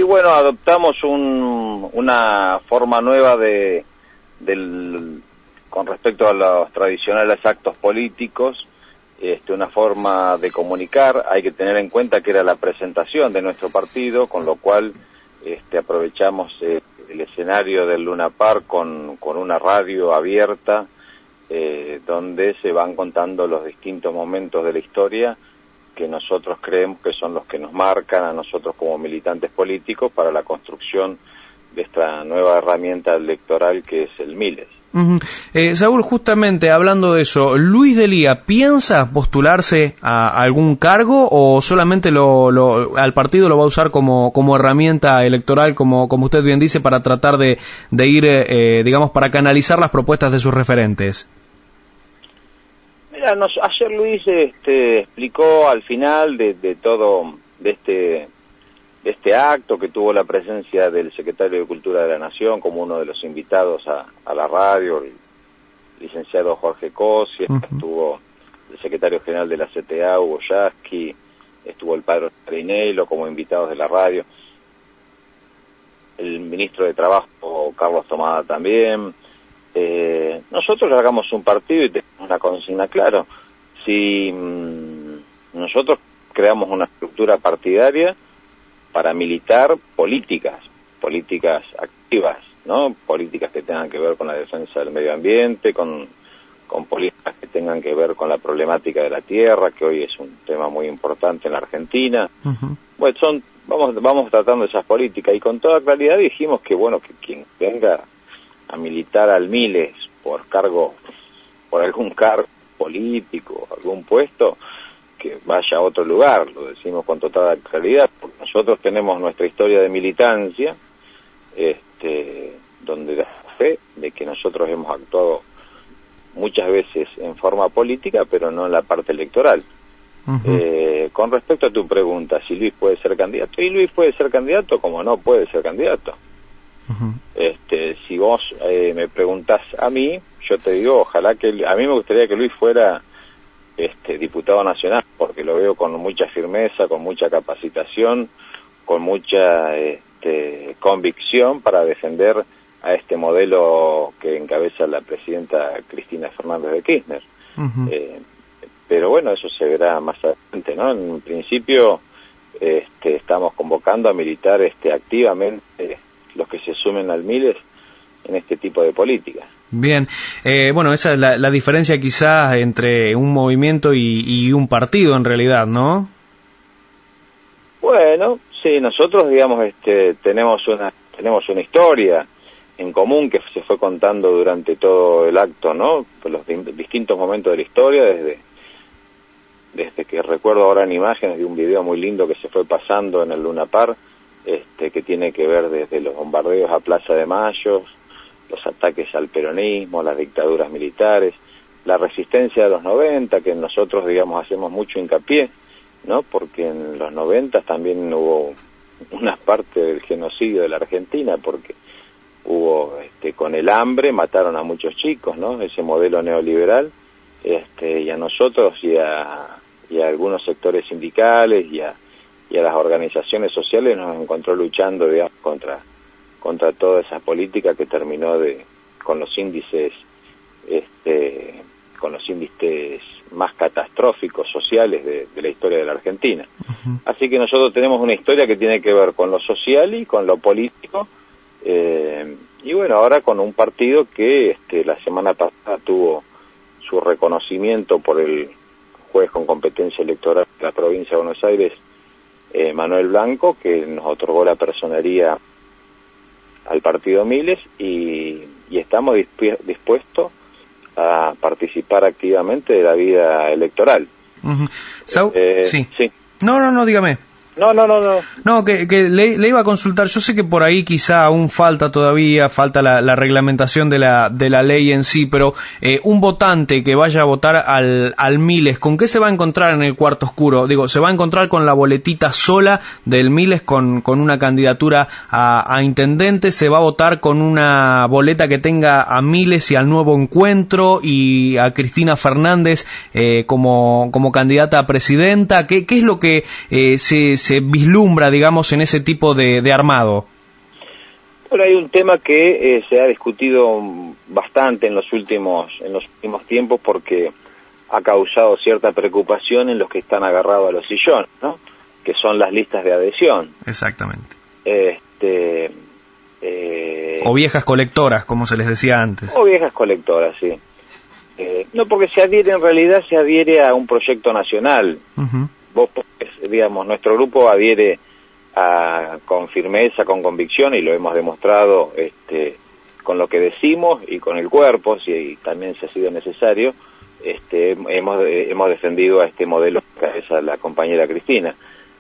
bueno, adoptamos una forma nueva con respecto a los tradicionales actos políticos, una forma de comunicar. Hay que tener en cuenta que era la presentación de nuestro partido, con lo cual aprovechamos el escenario del Luna Park con una radio abierta, donde se van contando los distintos momentos de la historia que nosotros creemos que son los que nos marcan a nosotros como militantes políticos para la construcción de esta nueva herramienta electoral que es el Miles. Saúl, justamente hablando de eso, ¿Luis D'Elia piensa postularse a algún cargo o solamente al partido lo va a usar como herramienta electoral, como usted bien dice, para tratar de ir, digamos, para canalizar las propuestas de sus referentes? Mira, ayer Luis explicó al final de todo este acto, que tuvo la presencia del secretario de Cultura de la Nación como uno de los invitados a la radio, el licenciado Jorge Cosi, estuvo el secretario general de la CTA, Hugo Yasky, estuvo el padre Marinello como invitados de la radio, el ministro de Trabajo Carlos Tomada también. Nosotros largamos un partido y tenemos una consigna clara. Si nosotros creamos una estructura partidaria para militar políticas activas, ¿no? Políticas que tengan que ver con la defensa del medio ambiente, con políticas que tengan que ver con la problemática de la tierra, que hoy es un tema muy importante en la Argentina. Bueno, vamos tratando esas políticas y con toda claridad dijimos que, bueno, que quien venga a militar al Miles por algún cargo político, algún puesto, que vaya a otro lugar. Lo decimos con total claridad, porque nosotros tenemos nuestra historia de militancia, donde da fe de que nosotros hemos actuado muchas veces en forma política, pero no en la parte electoral. Con respecto a tu pregunta, si Luis puede ser candidato, y Luis puede ser candidato como no puede ser candidato. Si vos me preguntás a mí, yo te digo, ojalá a mí me gustaría que Luis fuera diputado nacional, porque lo veo con mucha firmeza, con mucha capacitación, con mucha convicción para defender a este modelo que encabeza la presidenta Cristina Fernández de Kirchner. Pero bueno, eso se verá más adelante, ¿no? En principio estamos convocando a militar activamente los que se sumen al Miles en este tipo de políticas. Bien, bueno, esa es la diferencia quizás entre un movimiento y un partido en realidad, ¿no? Bueno, sí, nosotros digamos tenemos una historia en común que se fue contando durante todo el acto, ¿no? Por los distintos momentos de la historia, desde que recuerdo ahora en imágenes de un video muy lindo que se fue pasando en el Luna Park, que tiene que ver desde los bombardeos a Plaza de Mayo, los ataques al peronismo, las dictaduras militares, la resistencia de los 90, que nosotros, digamos, hacemos mucho hincapié, ¿no? Porque en los 90 también hubo una parte del genocidio de la Argentina, porque hubo, con el hambre, mataron a muchos chicos, ¿no? Ese modelo neoliberal, y a nosotros y a algunos sectores sindicales y a las organizaciones sociales nos encontró luchando, digamos, contra toda esa política que terminó con los índices más catastróficos sociales de la historia de la Argentina. Así que nosotros tenemos una historia que tiene que ver con lo social y con lo político, y bueno, ahora con un partido que la semana pasada tuvo su reconocimiento por el juez con competencia electoral de la provincia de Buenos Aires, Manuel Blanco, que nos otorgó la personería al partido Miles, y estamos dispuestos a participar activamente de la vida electoral. Sí. No, dígame. No. No, que le iba a consultar. Yo sé que por ahí quizá aún falta la reglamentación de la ley en sí, pero un votante que vaya a votar al Miles, ¿con qué se va a encontrar en el cuarto oscuro? Digo, ¿se va a encontrar con la boletita sola del Miles con una candidatura a intendente? ¿Se va a votar con una boleta que tenga a Miles y al Nuevo Encuentro y a Cristina Fernández como candidata a presidenta? ¿Qué es lo que se se vislumbra, digamos, en ese tipo de armado? Bueno, hay un tema que se ha discutido bastante en los últimos tiempos porque ha causado cierta preocupación en los que están agarrados a los sillones, ¿no? Que son las listas de adhesión. Exactamente. O viejas colectoras, como se les decía antes. O viejas colectoras, sí. No, porque en realidad se adhiere a un proyecto nacional. Uh-huh. Vos, digamos, nuestro grupo adhiere con firmeza, con convicción, y lo hemos demostrado con lo que decimos y con el cuerpo, si también se ha sido necesario. Hemos defendido a este modelo que cabeza la compañera Cristina.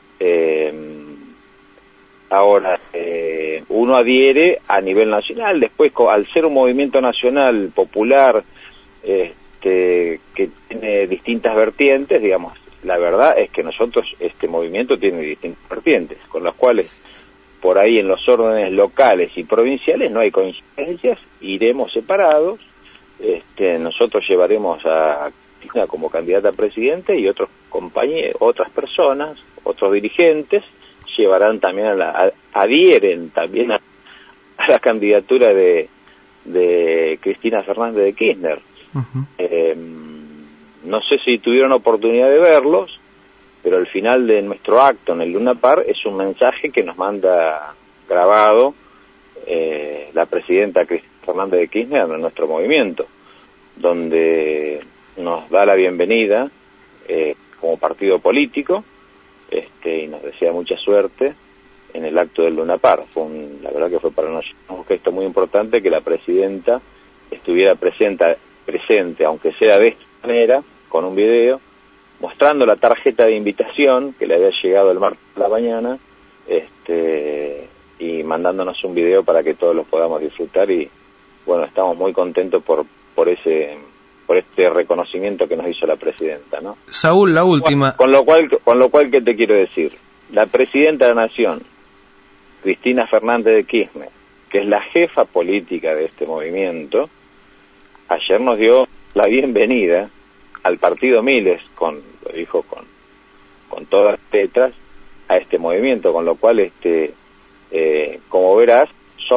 Ahora, uno adhiere a nivel nacional, después al ser un movimiento nacional popular que tiene distintas vertientes, digamos, la verdad es que nosotros, este movimiento tiene distintas vertientes, con las cuales por ahí en los órdenes locales y provinciales no hay coincidencias, iremos separados. Nosotros llevaremos a Cristina como candidata a presidente y otros compañeros, otras personas, otros dirigentes llevarán también adhieren también a la candidatura de Cristina Fernández de Kirchner. Uh-huh. No sé si tuvieron oportunidad de verlos, pero al final de nuestro acto en el Luna Park es un mensaje que nos manda grabado la presidenta Cristina Fernández de Kirchner a nuestro movimiento, donde nos da la bienvenida como partido político y nos desea mucha suerte en el acto del Luna Park. La verdad que fue para nosotros un gesto muy importante que la presidenta estuviera presente, aunque sea de esta manera, con un video, mostrando la tarjeta de invitación que le había llegado el martes de la mañana, y mandándonos un video para que todos los podamos disfrutar. Y bueno, estamos muy contentos por este reconocimiento que nos hizo la presidenta, ¿no? Saúl, la última. Con lo cual, ¿qué te quiero decir? La presidenta de la Nación, Cristina Fernández de Kirchner, que es la jefa política de este movimiento, ayer nos dio la bienvenida al partido Miles, lo dijo con todas las letras, a este movimiento, con lo cual, como verás,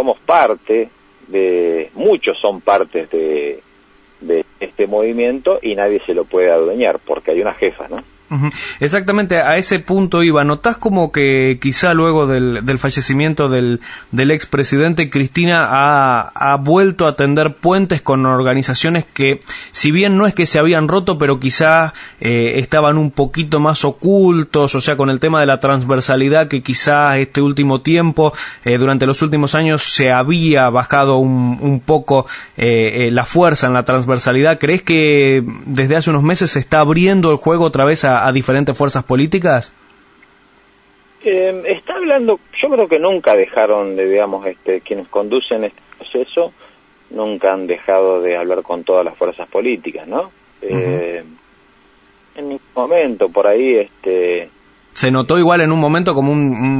muchos son partes de este movimiento y nadie se lo puede adueñar porque hay una jefa, ¿no? Exactamente, a ese punto iba. ¿Notás como que quizá luego del fallecimiento del expresidente, Cristina ha vuelto a tender puentes con organizaciones que, si bien no es que se habían roto, pero quizá estaban un poquito más ocultos, o sea, con el tema de la transversalidad que quizá este último tiempo, durante los últimos años, se había bajado un poco la fuerza en la transversalidad? ¿Crees que desde hace unos meses se está abriendo el juego otra vez a diferentes fuerzas políticas? Está hablando, yo creo que nunca dejaron digamos, quienes conducen este proceso, nunca han dejado de hablar con todas las fuerzas políticas, ¿no? En ningún momento, por ahí, Se notó igual en un momento como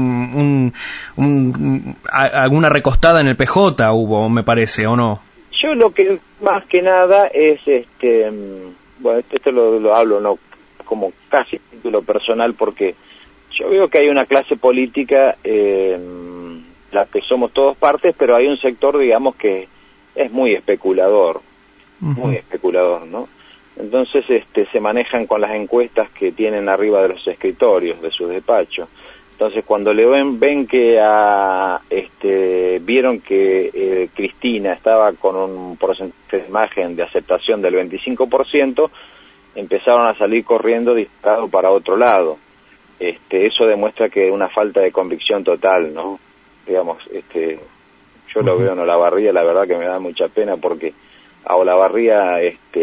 alguna recostada en el PJ hubo, me parece, ¿o no? Yo lo que más que nada es, bueno, esto lo hablo, no como casi título personal, porque yo veo que hay una clase política, la que somos todos partes, pero hay un sector, digamos, que es muy especulador, muy especulador, ¿no? Entonces se manejan con las encuestas que tienen arriba de los escritorios, de sus despachos. Entonces cuando ven que vieron que Cristina estaba con un porcentaje de imagen de aceptación del 25%, empezaron a salir corriendo disparados para otro lado. Eso demuestra que una falta de convicción total, ¿no? Digamos, yo lo veo en Olavarría, la verdad que me da mucha pena porque a Olavarría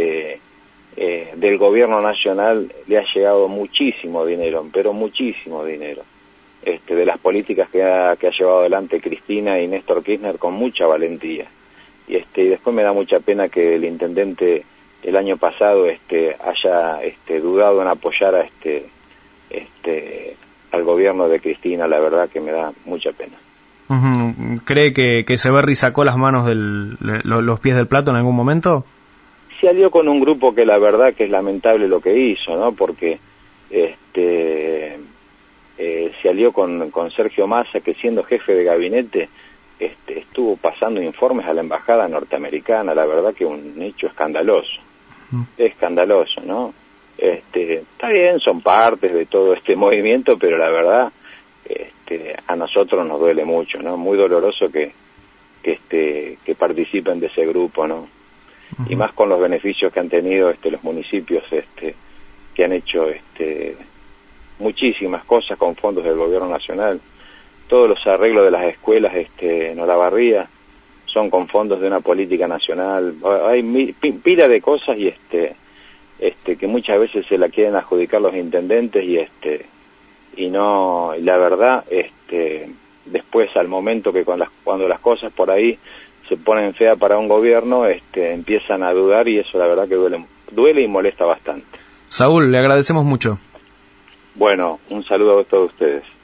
del gobierno nacional le ha llegado muchísimo dinero, pero muchísimo dinero, de las políticas que ha llevado adelante Cristina y Néstor Kirchner con mucha valentía. Y después me da mucha pena que el intendente el año pasado haya dudado en apoyar al gobierno de Cristina. La verdad que me da mucha pena. ¿Cree que Severri sacó las manos los pies del plato en algún momento? Se alió con un grupo que la verdad que es lamentable lo que hizo, ¿no? Porque se alió con Sergio Massa, que siendo jefe de gabinete estuvo pasando informes a la embajada norteamericana. La verdad que un hecho escandaloso, escandaloso, ¿no? Está bien, son partes de todo este movimiento, pero la verdad a nosotros nos duele mucho, ¿no? Muy doloroso que participen de ese grupo, ¿no? Y más con los beneficios que han tenido los municipios que han hecho muchísimas cosas con fondos del gobierno nacional. Todos los arreglos de las escuelas en Olavarría son con fondos de una política nacional. Hay pila de cosas y que muchas veces se la quieren adjudicar los intendentes y no, y la verdad después, al momento que cuando las cosas por ahí se ponen feas para un gobierno, empiezan a dudar, y eso la verdad que duele y molesta bastante. Saúl, le agradecemos mucho. Bueno, un saludo a todos ustedes.